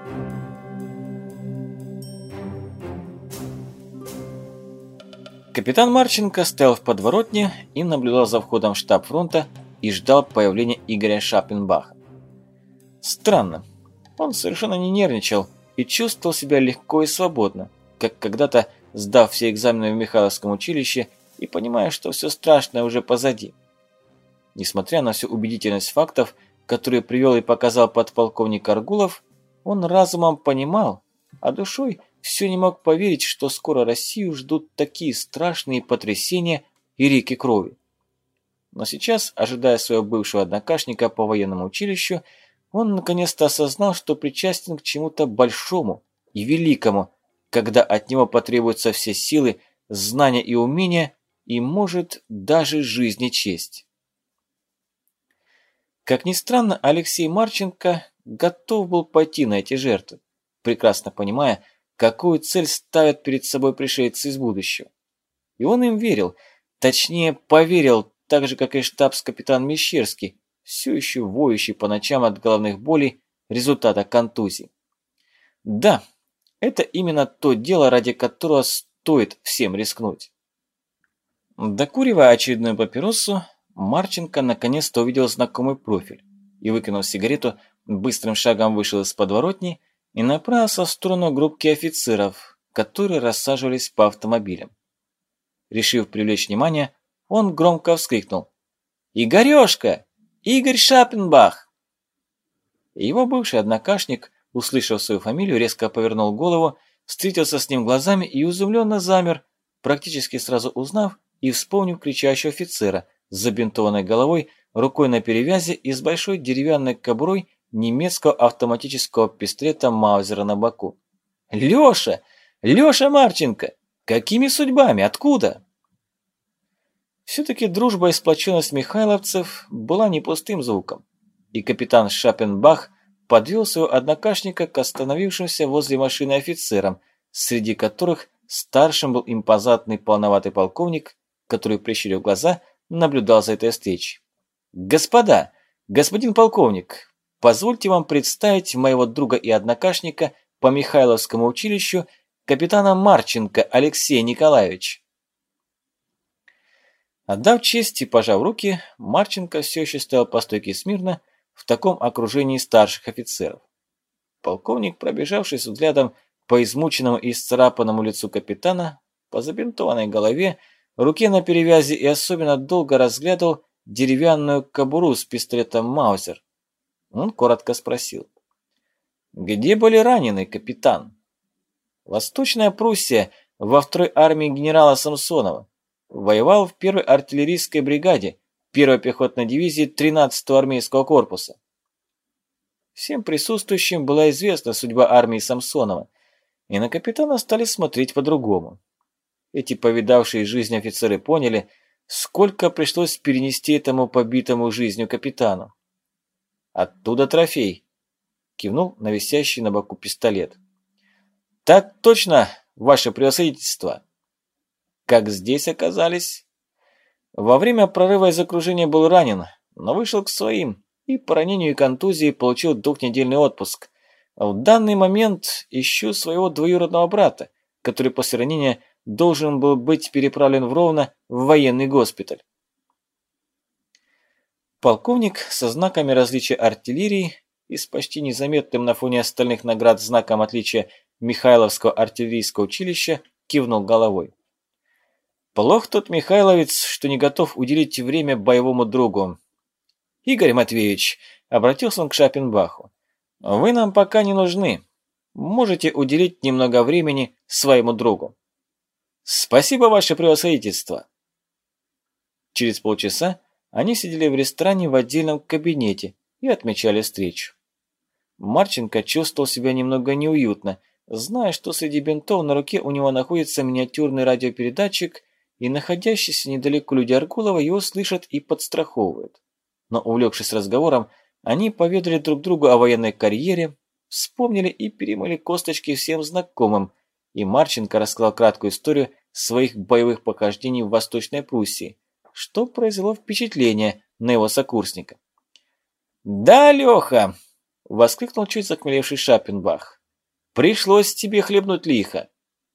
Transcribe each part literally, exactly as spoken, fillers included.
Капитан Марченко стоял в подворотне и наблюдал за входом в штаб фронта и ждал появления Игоря Шапенбаха. Странно, он совершенно не нервничал и чувствовал себя легко и свободно, как когда-то сдав все экзамены в Михайловском училище и понимая, что все страшное уже позади. Несмотря на всю убедительность фактов, которые привел и показал подполковник Аргулов, он разумом понимал, а душой все не мог поверить, что скоро Россию ждут такие страшные потрясения и реки крови. Но сейчас, ожидая своего бывшего однокашника по военному училищу, он наконец-то осознал, что причастен к чему-то большому и великому, когда от него потребуются все силы, знания и умения, и, может, даже жизнь и честь. Как ни странно, Алексей Марченко готов был пойти на эти жертвы, прекрасно понимая, какую цель ставят перед собой пришельцы из будущего. И он им верил, точнее поверил, так же, как и штабс-капитан Мещерский, все еще воющий по ночам от головных болей результата контузии. Да, это именно то дело, ради которого стоит всем рискнуть. Докуривая очередную папиросу, Марченко наконец-то увидел знакомый профиль и, выкинув сигарету, быстрым шагом вышел из подворотни и направился в сторону группки офицеров, которые рассаживались по автомобилям. Решив привлечь внимание, он громко вскрикнул: «Игорёшка! Игорь Шапенбах!» Его бывший однокашник, услышав свою фамилию, резко повернул голову, встретился с ним глазами и изумленно замер, практически сразу узнав и вспомнив кричащего офицера с забинтованной головой, рукой на перевязи и с большой деревянной кобурой немецкого автоматического пистолета Маузера на боку. «Лёша! Лёша Марченко! Какими судьбами? Откуда?» Все-таки дружба и сплоченность михайловцев была не пустым звуком, и капитан Шапенбах подвел своего однокашника к остановившимся возле машины офицерам, среди которых старшим был импозантный полноватый полковник, который, прищурив глаза, наблюдал за этой встречей. «Господа, господин полковник, позвольте вам представить моего друга и однокашника по Михайловскому училищу, капитана Марченко Алексея Николаевича». Отдав честь и пожав руки, Марченко все еще стоял по стойке смирно в таком окружении старших офицеров. Полковник, пробежавшись взглядом по измученному и исцарапанному лицу капитана, по забинтованной голове, руке на перевязи и особенно долго разглядывал деревянную кобуру с пистолетом Маузер. Он коротко спросил: «Где были ранены, капитан?» «Восточная Пруссия, во второй армии генерала Самсонова. Воевал в первой артиллерийской бригаде первой пехотной дивизии тринадцатого армейского корпуса». Всем присутствующим была известна судьба армии Самсонова, и на капитана стали смотреть по-другому. Эти повидавшие жизнь офицеры поняли, сколько пришлось перенести этому побитому жизнью капитану. «Оттуда трофей», — кивнул на висящий на боку пистолет. «Так точно, ваше превосходительство». «Как здесь оказались?» «Во время прорыва из окружения был ранен, но вышел к своим и по ранению и контузии получил двухнедельный отпуск. В данный момент ищу своего двоюродного брата, который после ранения должен был быть переправлен в Ровно в военный госпиталь». Полковник со знаками различия артиллерии и с почти незаметным на фоне остальных наград знаком отличия Михайловского артиллерийского училища кивнул головой. «Плох тот михайловец, что не готов уделить время боевому другу. Игорь Матвеевич», — обратился он к Шапенбаху, — «вы нам пока не нужны. Можете уделить немного времени своему другу». «Спасибо, ваше превосходительство». Через полчаса они сидели в ресторане в отдельном кабинете и отмечали встречу. Марченко чувствовал себя немного неуютно, зная, что среди бинтов на руке у него находится миниатюрный радиопередатчик, и находящиеся недалеко люди Аргулова его слышат и подстраховывают. Но, увлекшись разговором, они поведали друг другу о военной карьере, вспомнили и перемыли косточки всем знакомым, и Марченко рассказал краткую историю своих боевых похождений в Восточной Пруссии, что произвело впечатление на его сокурсника. «Да, Леха, Воскликнул чуть захмелевший Шапенбах. «Пришлось тебе хлебнуть лихо!»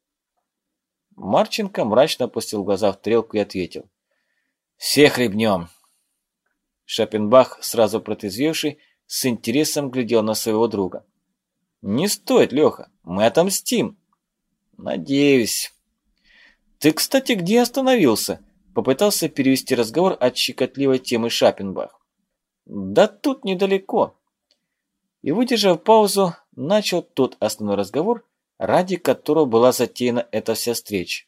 Марченко мрачно опустил глаза в тарелку и ответил. «Все хлебнем!» Шапенбах, сразу протрезвевший, с интересом глядел на своего друга. «Не стоит, Леха, мы отомстим!» «Надеюсь!» «Ты, кстати, где остановился?» Попытался перевести разговор от щекотливой темы Шапенбах. «Да тут недалеко!» И, выдержав паузу, начал тот основной разговор, ради которого была затеяна эта вся встреча.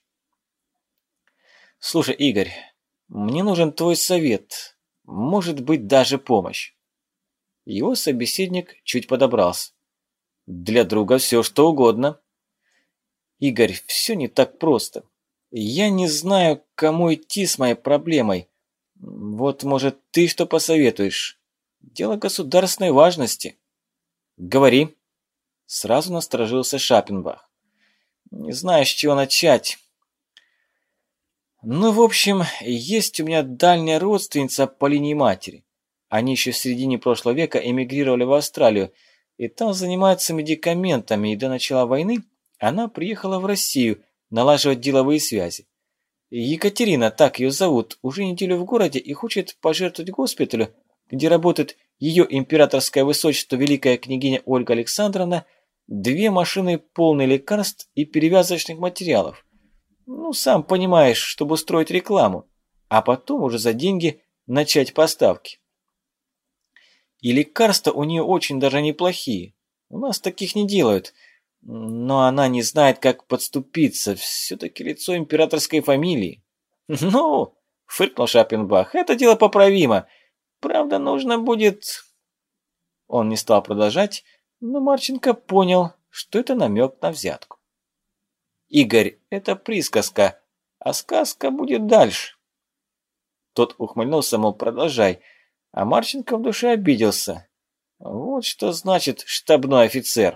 «Слушай, Игорь, мне нужен твой совет, может быть, даже помощь». Его собеседник чуть подобрался. «Для друга все что угодно». «Игорь, все не так просто. Я не знаю, к кому идти с моей проблемой. Вот, может, ты что посоветуешь? Дело государственной важности». «Говори». Сразу насторожился Шапенбах. «Не знаю, с чего начать». «Ну, в общем, есть у меня дальняя родственница по линии матери. Они еще в середине прошлого века эмигрировали в Австралию, и там занимаются медикаментами, и до начала войны она приехала в Россию налаживать деловые связи. Екатерина, так ее зовут, уже неделю в городе и хочет пожертвовать госпиталю, где работает ее императорское высочество великая княгиня Ольга Александровна, две машины полные лекарств и перевязочных материалов. Ну, сам понимаешь, чтобы устроить рекламу, а потом уже за деньги начать поставки. И лекарства у нее очень даже неплохие. У нас таких не делают. Но она не знает, как подступиться. Все-таки лицо императорской фамилии. Ну, фыркнул Шапенбах, это дело поправимо. Правда, нужно будет... Он не стал продолжать, но Марченко понял, что это намек на взятку. «Игорь, это присказка, а сказка будет дальше». Тот ухмыльнулся, мол, продолжай, а Марченко в душе обиделся. Вот что значит штабной офицер.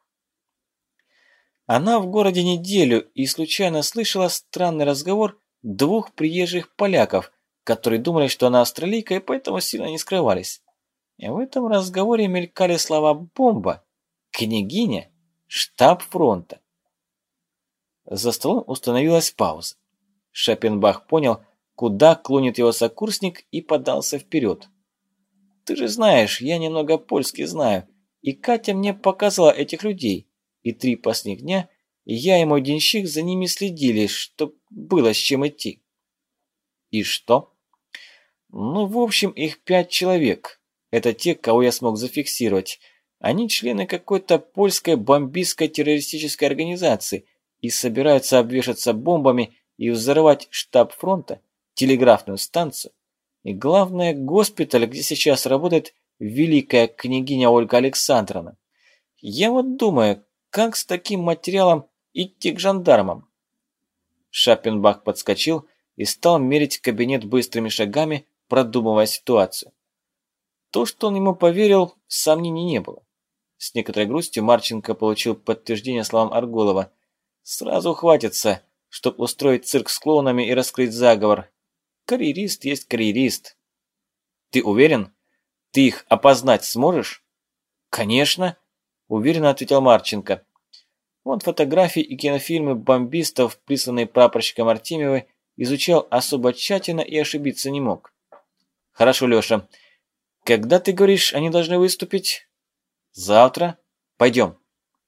Она в городе неделю и случайно слышала странный разговор двух приезжих поляков, которые думали, что она австралийка, и поэтому сильно не скрывались. И в этом разговоре мелькали слова «бомба», «княгиня», «штаб фронта». За столом установилась пауза. Шапенбах понял, куда клонит его сокурсник, и подался вперед. «Ты же знаешь, я немного польский знаю, и Катя мне показала этих людей, и три последних дня я и мой денщик за ними следили, чтоб было с чем идти». «И что?» «Ну, в общем, их пять человек. Это те, кого я смог зафиксировать. Они члены какой-то польской бомбистской террористической организации и собираются обвешаться бомбами и взорвать штаб фронта, телеграфную станцию и, главное, госпиталь, где сейчас работает великая княгиня Ольга Александровна. Я вот думаю, как с таким материалом идти к жандармам?» Шапенбах подскочил и стал мерить кабинет быстрыми шагами, продумывая ситуацию. То, что он ему поверил, сомнений не было. С некоторой грустью Марченко получил подтверждение словам Арголова. Сразу хватится, чтобы устроить цирк с клоунами и раскрыть заговор. Карьерист есть карьерист. Ты уверен? Ты их опознать сможешь? Конечно, уверенно ответил Марченко. Он фотографии и кинофильмы бомбистов, присланные прапорщиком Артемьевой, изучал особо тщательно и ошибиться не мог. Хорошо, Леша. Когда, ты говоришь, они должны выступить? Завтра. Пойдем.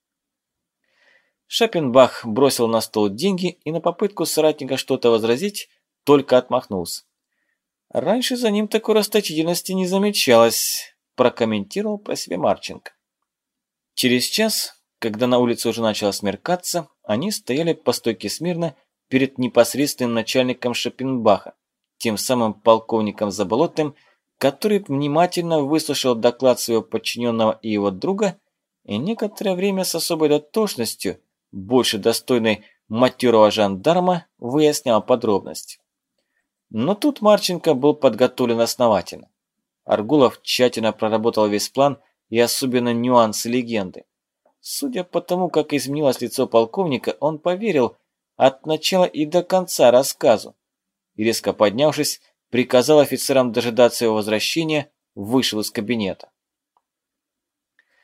Шапенбах бросил на стол деньги и на попытку соратника что-то возразить только отмахнулся. Раньше за ним такой расточительности не замечалось, прокомментировал про себя Марченко. Через час, когда на улице уже начало смеркаться, они стояли по стойке смирно перед непосредственным начальником Шапенбаха, тем самым полковником Заболотным, который внимательно выслушал доклад своего подчиненного и его друга и некоторое время с особой дотошностью, больше достойной матерого жандарма, выяснял подробности. Но тут Марченко был подготовлен основательно. Аргулов тщательно проработал весь план и особенно нюансы легенды. Судя по тому, как изменилось лицо полковника, он поверил от начала и до конца рассказу и, резко поднявшись, приказал офицерам дожидаться его возвращения, вышел из кабинета.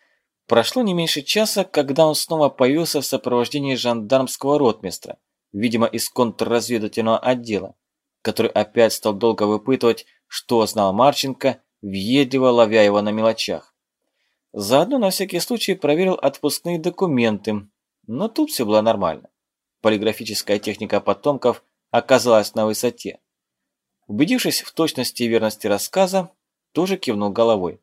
Прошло не меньше часа, когда он снова появился в сопровождении жандармского ротмистра, видимо, из контрразведывательного отдела, который опять стал долго выпытывать, что знал Марченко, въедливо ловя его на мелочах. Заодно на всякий случай проверил отпускные документы, но тут все было нормально. Полиграфическая техника потомков оказалась на высоте. Убедившись в точности и верности рассказа, тоже кивнул головой.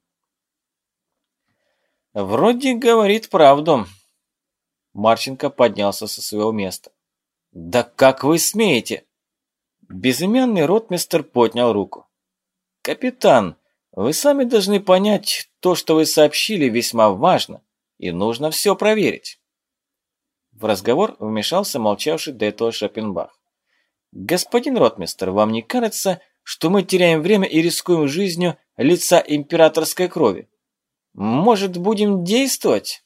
«Вроде говорит правду». Марченко поднялся со своего места. «Да как вы смеете?» Безымянный ротмистр поднял руку. «Капитан, вы сами должны понять, то, что вы сообщили, весьма важно, и нужно все проверить». В разговор вмешался молчавший до этого Шопенбах. «Господин ротмистр, вам не кажется, что мы теряем время и рискуем жизнью лица императорской крови? Может, будем действовать?»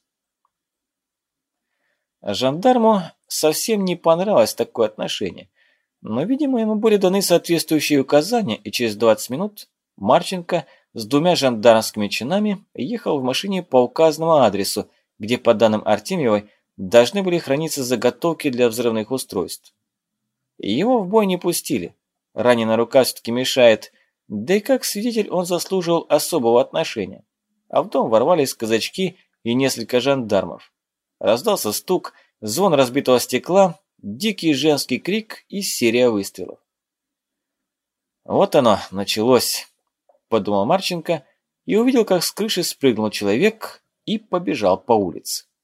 Жандарму совсем не понравилось такое отношение, но, видимо, ему были даны соответствующие указания, и через двадцать минут Марченко с двумя жандармскими чинами ехал в машине по указанному адресу, где, по данным Артемьевой, должны были храниться заготовки для взрывных устройств. Его в бой не пустили. Раненая рука все-таки мешает, да и как свидетель он заслуживал особого отношения. А в дом ворвались казачки и несколько жандармов. Раздался стук, звон разбитого стекла, дикий женский крик и серия выстрелов. «Вот оно, началось», – подумал Марченко и увидел, как с крыши спрыгнул человек и побежал по улице.